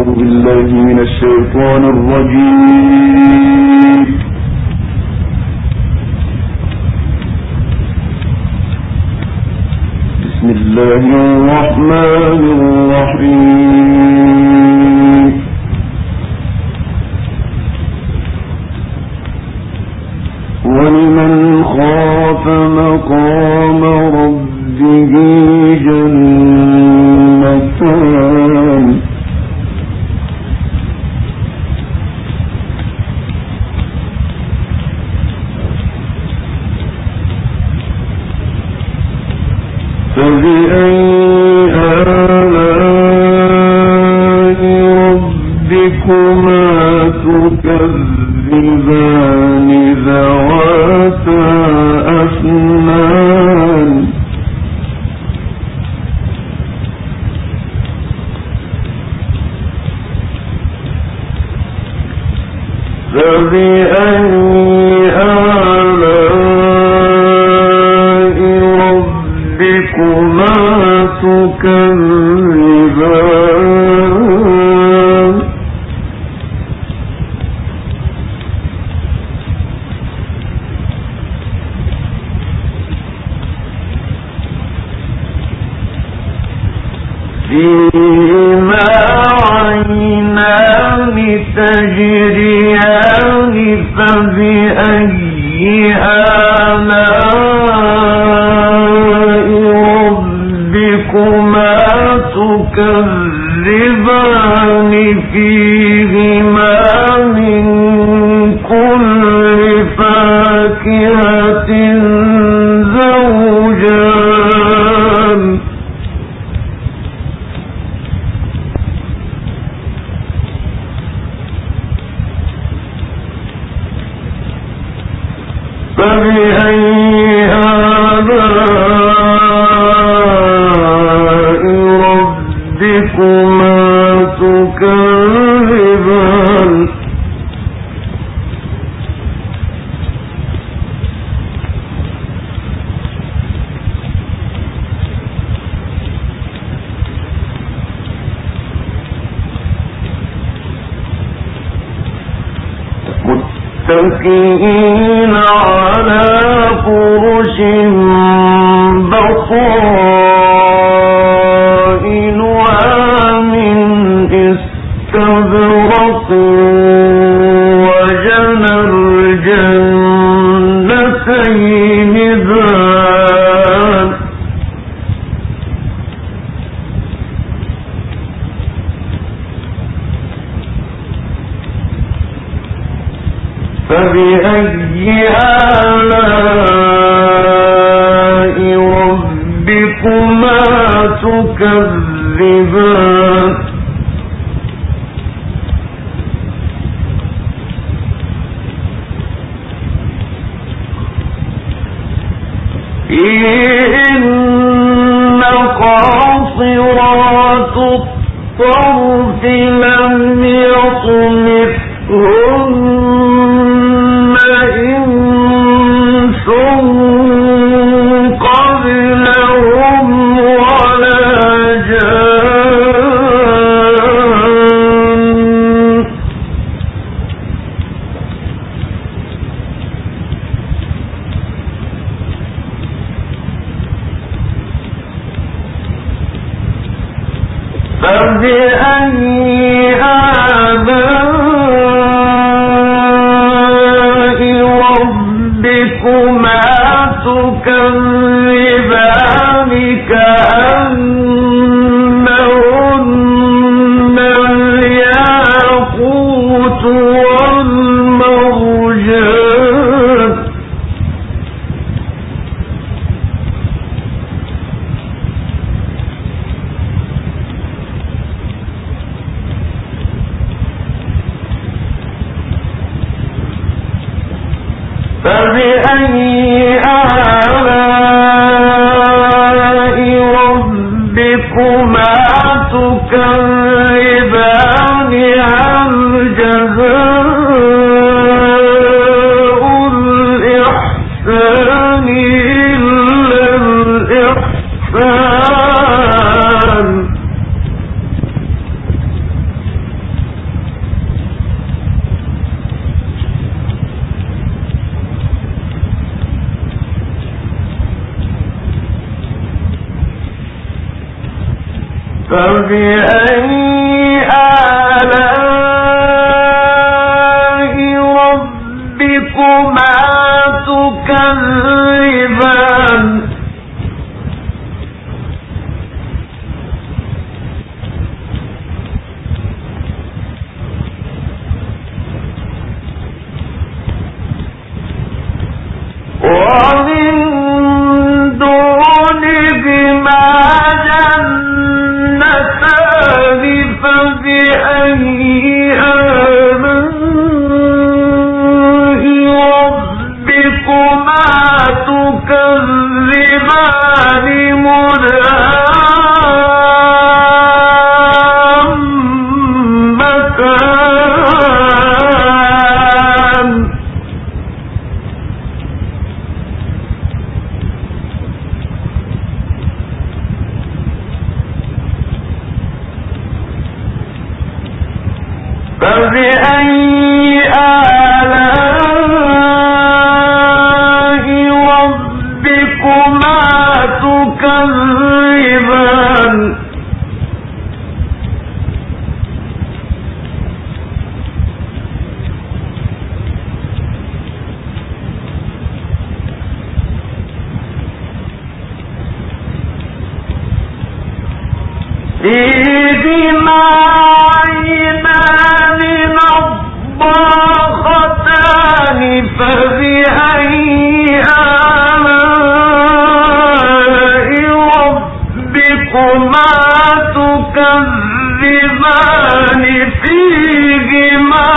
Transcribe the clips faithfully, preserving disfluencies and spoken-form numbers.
أعوذ بالله من الشيطان الرجيم. بسم الله الرحمن الرحيم. ولمن خاف مقام ربه جنتان فبأي آلاء ربكما تكذبان ذواتا أفنان فبأي آلاء ربكما تكذبان فيهما عينان تجريان فبأي آلاء ربكما تكذبان فيهما من كل فاكهة زوجان فبأي آلاء ربكما تكذبان متكئين على فرش بطائنها من استبرق وجنى الجنتين دان فبأي آلاء ربكما تكذبان إن قاصرات الطرف لم يطمثهن إنس قبلهم ولا جان فبأي آلاء ربكما تكذبان كأنهن الياقوت والمرجان فبأي آلاء ربكما تكذبان هل جزاء الإحسان إلا الإحسان فبأي آلاء ربكما تكذبان ومن دونهما جنتان فبأي آلاء ربكما تكذبان مدهامتان فبأي آلاء ربكما تكذبان فيهما عينان نضاختان فبأي آلاء ربكما تكذبان فيهما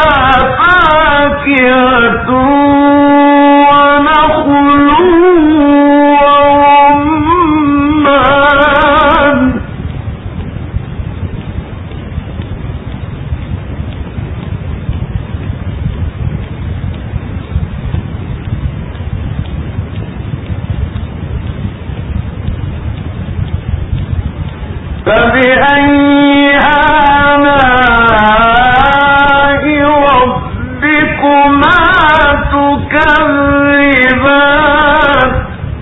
فاكهة ونخل ورمان فبأي آلاء ربكما تكذبان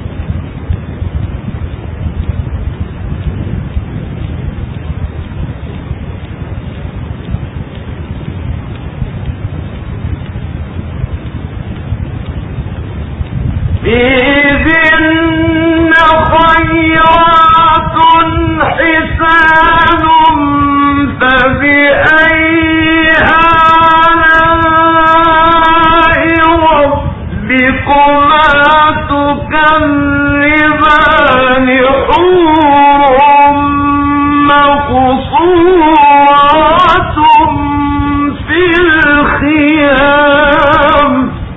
فيهن خيرات حسان فبأي آلاء ربكما تكذبان حور مقصورات في الخيام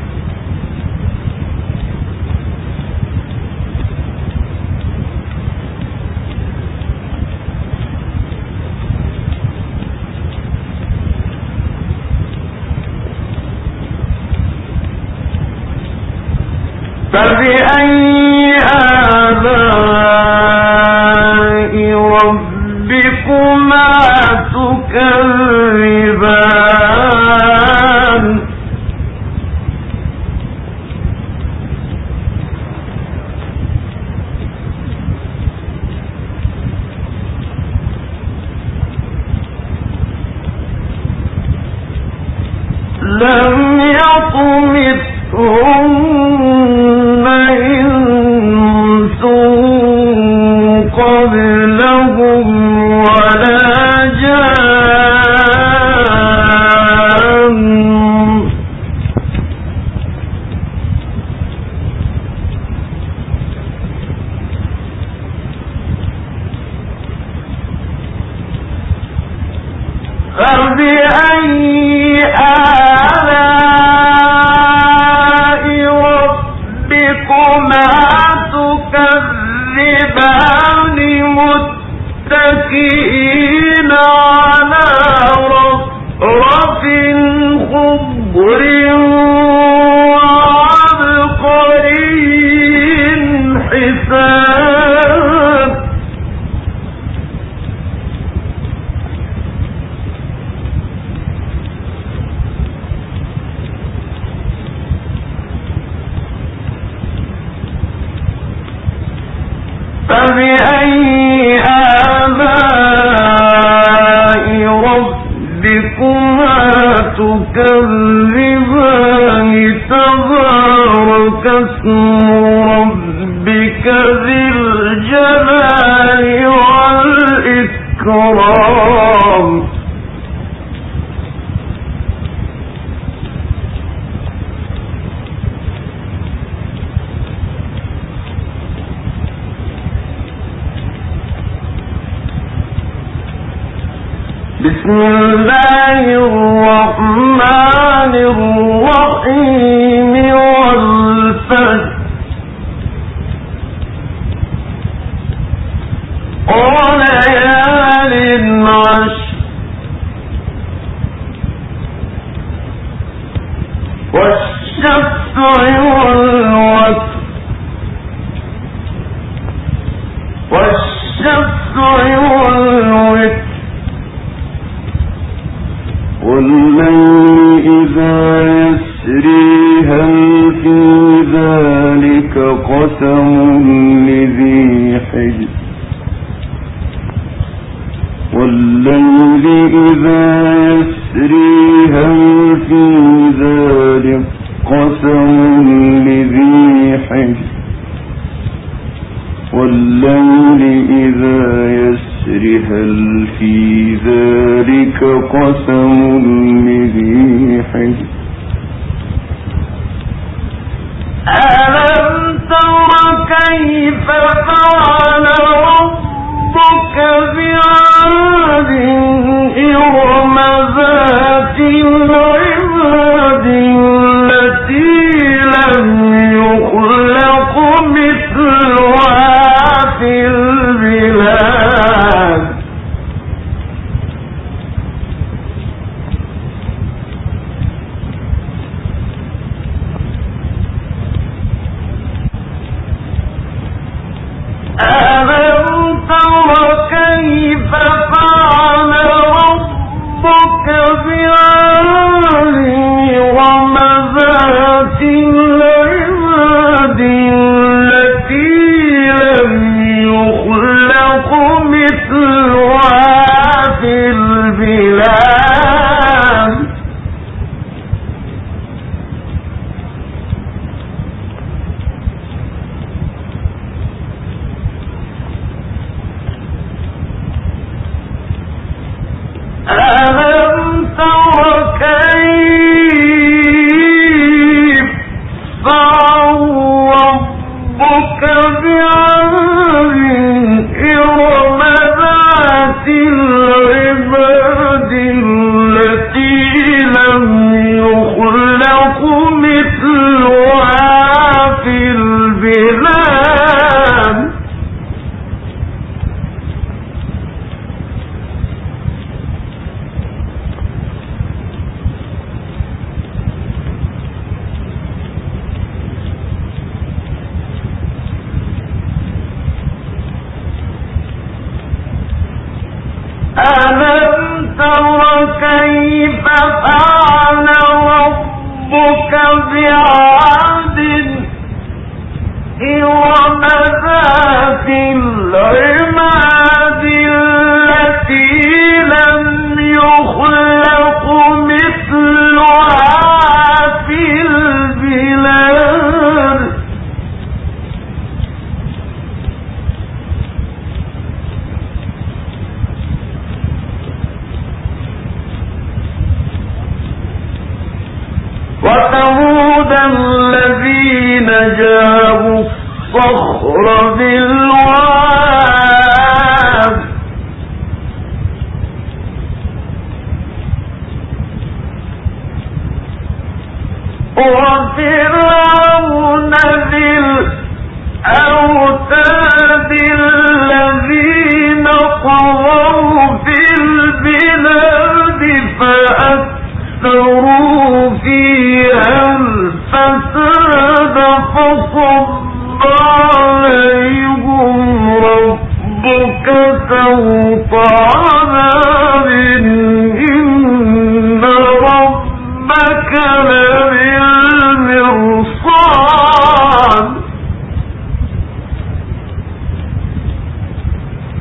فبأي آلاء ربكما تكذبان لم يطمثهن إنس قبلهم ولا جان فبأي آلاء ربكما تكذبان متكئين على رفرف خضر وعبقري حسان فبأي آلاء الإكرام بسم الله الرحمن الرحيم والفجر وليال عشر والشفع والوتر والشفع والوتر والليل إذا يسري هل في ذلك قسم لذي حجر والليل إذا يسري هل في ذلك قسم لذي حجر والليل إذا يسري هل في ذلك قسم لذي حجر ألم تر كيف فعل ربك بعاد إرم ذات العماد التي لم يخلق مثلها في البلاد ألم تر كيف فعل ربك بعاد إرم ذات العماد التي لم يخلق مثلها في البلاد ألم تر كيف فعل ربك بعاد إرم ذات العماد التي لم يخلق مثلها في البلاد ألم تر كيف فعل ربك بعاد إرم ذات العماد التي لم يخلق مثلها في البلاد وثمود الذين جابوا الصخر بالواد وفرعون ذي الأوتاد الذين طغوا في البلاد فأكثروا فيها الفساد فصب عليهم ربك سوط عذاب إن ربك لبالمرصاد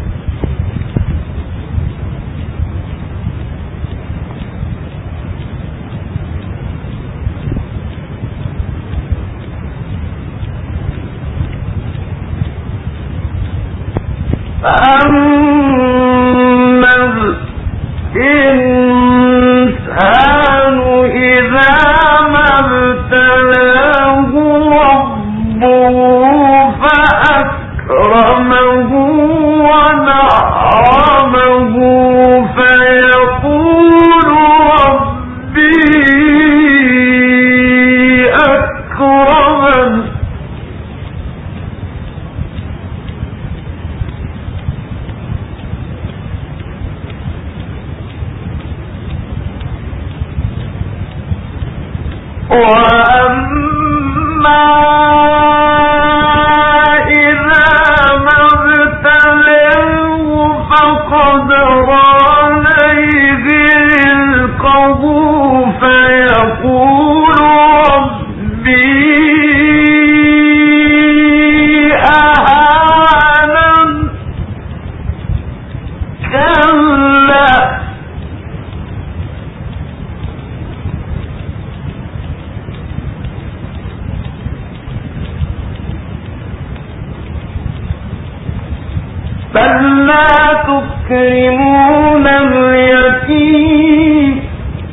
بل لا تكرمون اليتيم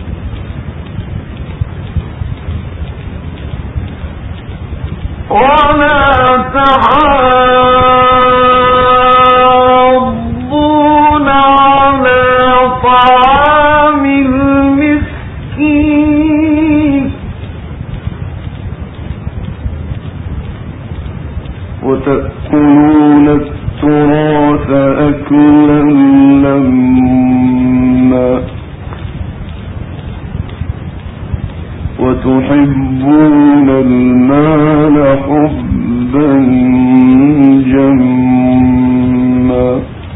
ولا تحاضون على طعام المسكين وتأكلون التراث أكلا لما وتحبون المال حبا جما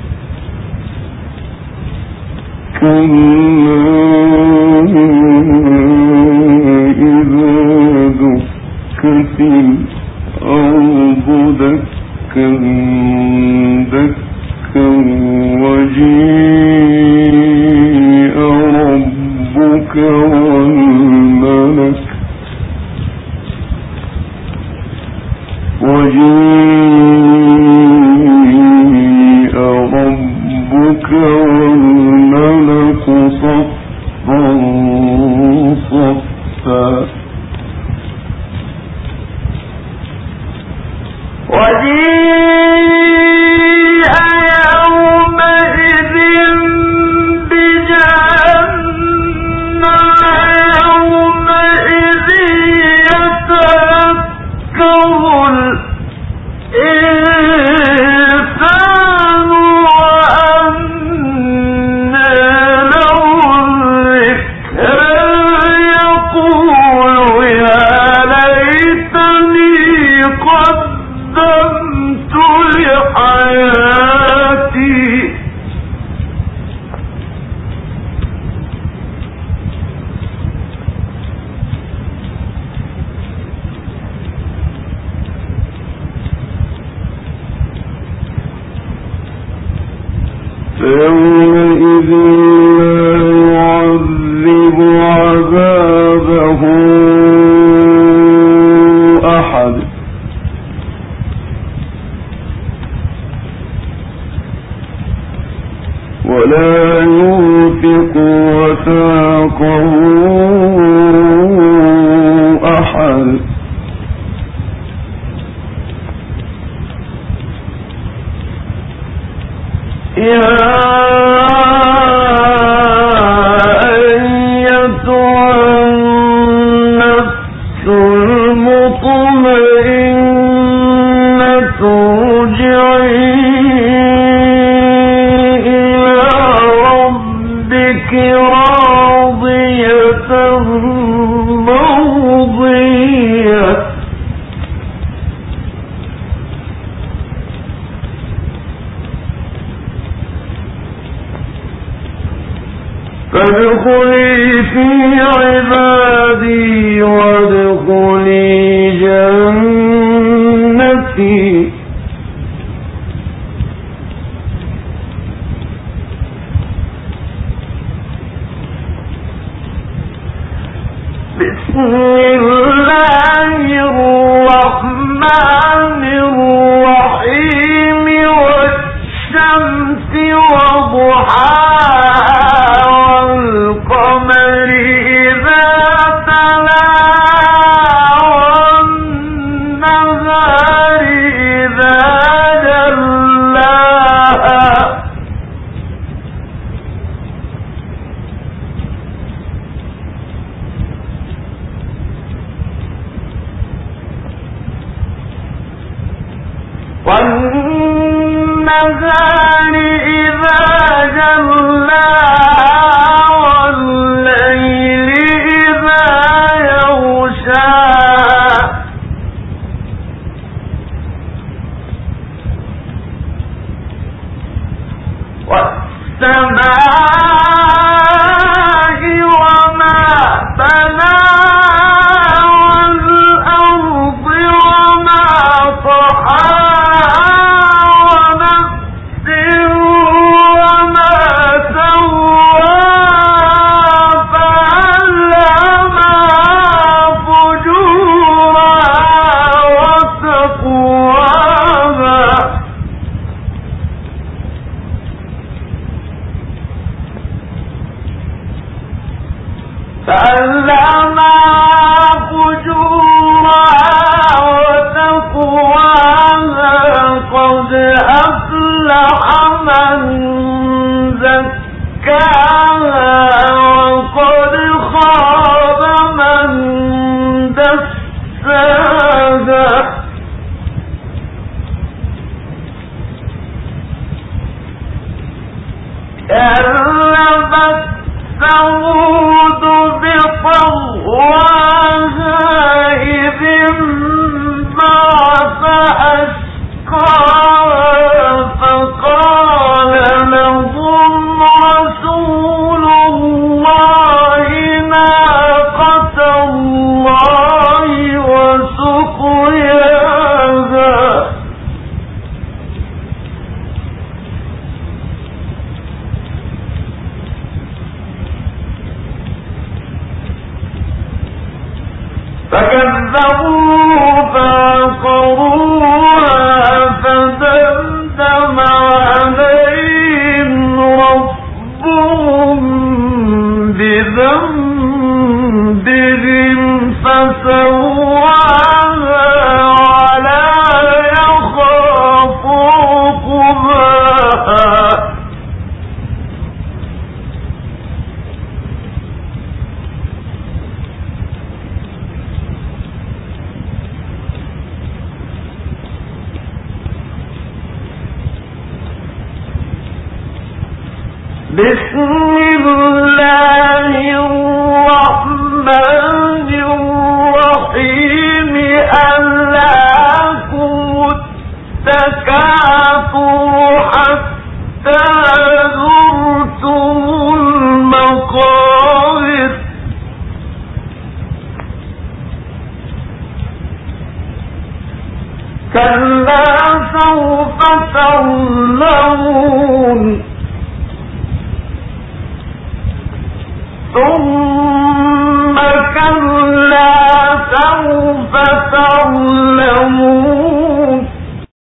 كلا إذا دكت الأرض دكا دكا وجيء ربك والملك وجيء ربك والملك صفا صفا وجيء يومئذ بجهنم يومئذ يتذكر الإنسان وأنى له الذكرى يقول يا ليتني قدمت لحياتي فيومئذ لا يعذب عذابه أحد ولا يوثق وثاقه أحد يا أيتها النفس المطمئنة ارجعي إلى ربك راضية مرضية فادخلي في عبادي وادخلي جنتي بسم الله الرحمن الرحيم والشمس وضحاها والقمر إذا تلاها والنهار إذا جلاها والنهار إذا جلاها والليل إذا يغشاها ثم كلا